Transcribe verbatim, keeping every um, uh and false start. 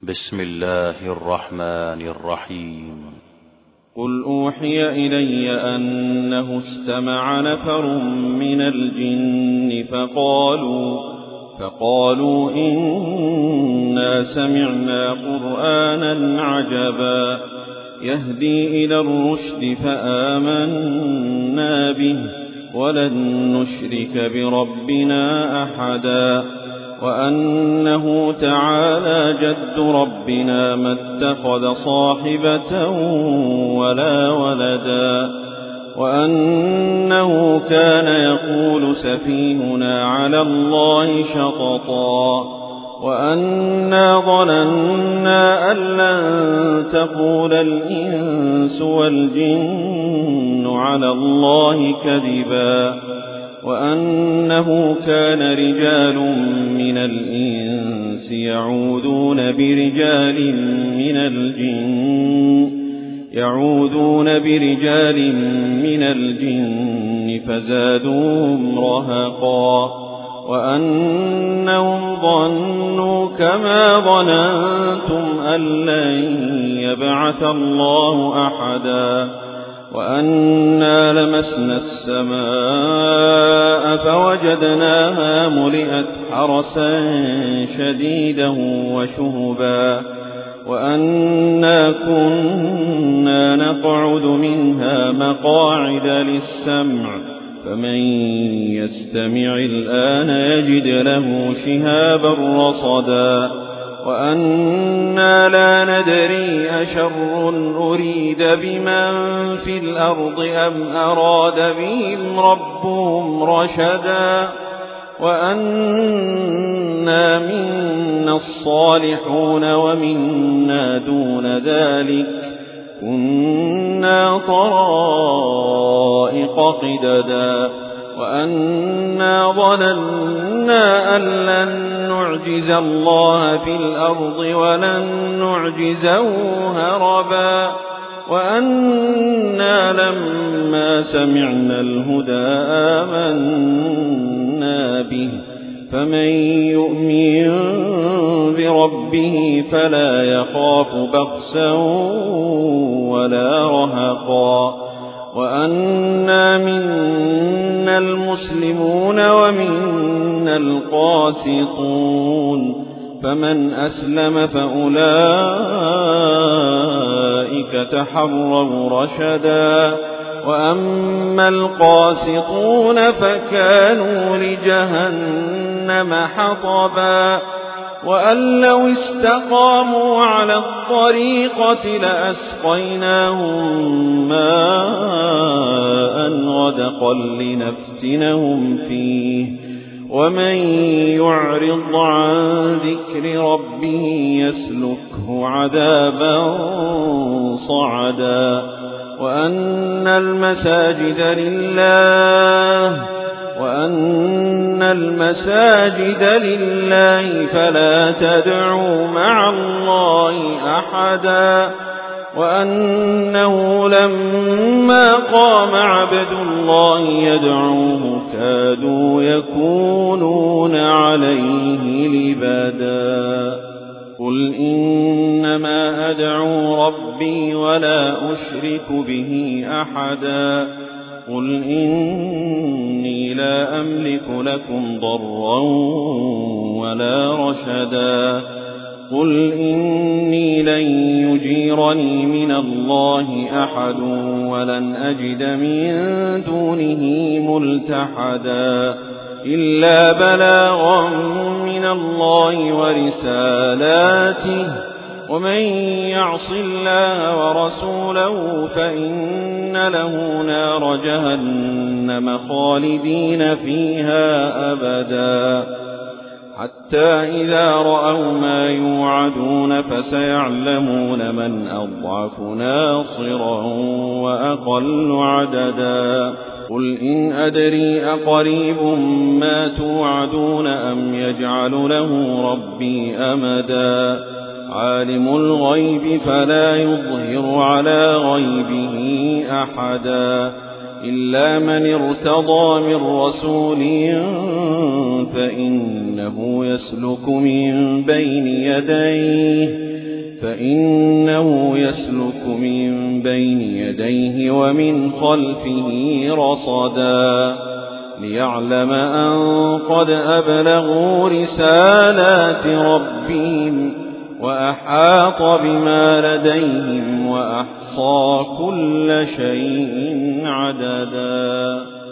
بسم الله الرحمن الرحيم. قل أوحي إلي أنه استمع نفر من الجن فقالوا فقالوا إنا سمعنا قرآنا عجبا يهدي إلى الرشد فآمنا به ولن نشرك بربنا أحدا وأنه تعالى جد ربنا ما اتخذ صاحبة ولا ولدا وأنه كان يقول سفيهنا على الله شططا وأنا ظننا أن لن تقول الإنس والجن على الله كذبا وأنه كان رجال من الإنس يعوذون برجال من الجن يعوذون برجال من الجن فزادوهم رهقا وأنهم ظنوا كما ظننتم أن لن يبعث الله أحدا وأنا لمسنا السماء فوجدناها ملئت حرسا شديدا وشهبا وأنا كنا نقعد منها مقاعد للسمع فمن يستمع الآن يجد له شهابا رصدا وأنا لا ندري أشر أريد بمن في الأرض أم أراد بهم ربهم رشدا وأنا منا الصالحون ومنا دون ذلك كنا طرائق قددا وأنا ظننا أن لن نعجز الله في الأرض ولن نعجزه هربا وأنا لما سمعنا الهدى آمنا به فمن يؤمن بربه فلا يخاف بخسا ولا رهقا وأنا منا المسلمون ومنا القاسطون فمن أسلم فأولئك تحروا رشدا وأما القاسطون فكانوا لجهنم حطبا وأن لو استقاموا على الطريقة لأسقيناهم ماء غدقا لنفتنهم فيه ومن يعرض عن ذكر ربه يسلكه عذابا صعدا وأن المساجد لله وأن المساجد لله فلا تدعوا مع الله أحدا وأنه لما قام عبد الله يدعوه كادوا يكونون عليه لبدا قل إنما أدعو ربي ولا أشرك به أحدا قل إني لا أملك لكم ضرا ولا رشدا قل إني لن يجيرني من الله أحد ولن أجد من دونه ملتحدا إلا بلاغا من الله ورسالاته ومن يعص الله ورسوله فإن له نار جهنم خالدين فيها أبدا حتى إذا رأوا ما يوعدون فسيعلمون من أضعف ناصرا وأقل عددا قل إن أدري أقريب ما توعدون أم يجعل له ربي أمدا عالم الغيب فلا يظهر على غيبه أحدا إلا من ارتضى من رسول فإنه يسلك من بين يديه فإنه يسلك من بين يديه ومن خلفه رصدا ليعلم أن قد أبلغوا رسالات ربهم وأحاط بما لديهم وأحصى كل شيء عددا.